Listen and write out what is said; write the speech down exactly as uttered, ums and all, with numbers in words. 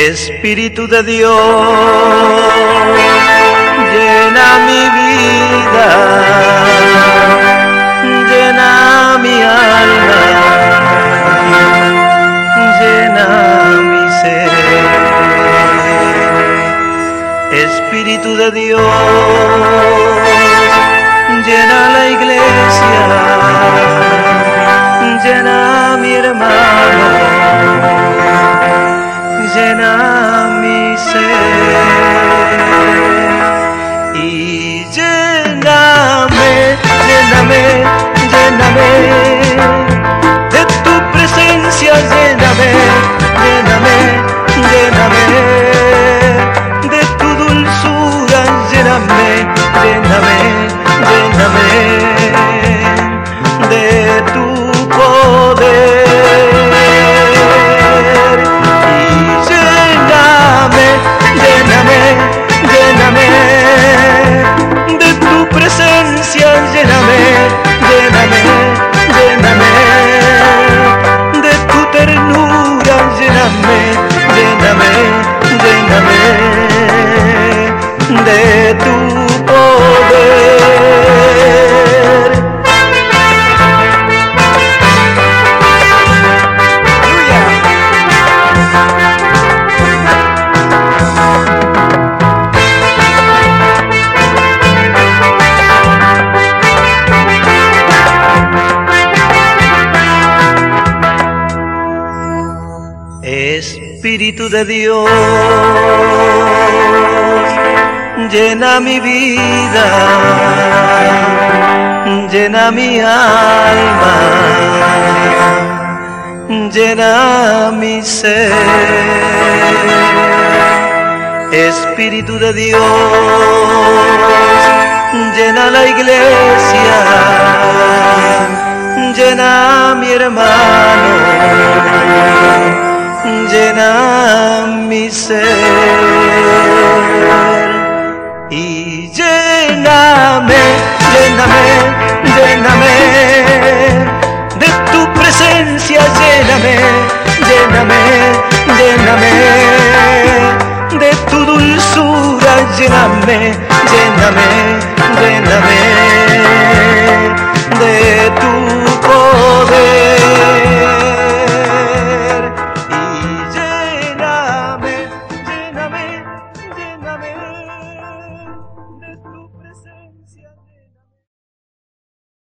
Espíritu de Dios, llena mi vida, llena mi alma, llena mi ser. Espíritu de Dios, llena la iglesia, llena mi hermano, llena mi ser. Y lléname, lléname, lléname de tu presencia, lléname, lléname, lléname de tu dulzura, lléname, lléname, lléname de tu poder. Y lléname, lléname, lléname de tu presencia, lléname, lléname, lléname de tu ternura, lléname, lléname, lléname de tu poder. Espíritu de Dios, llena mi vida, llena mi alma, llena mi ser. Espíritu de Dios, llena la iglesia, llena mi hermano, llena mi ser. Y lléname, lléname,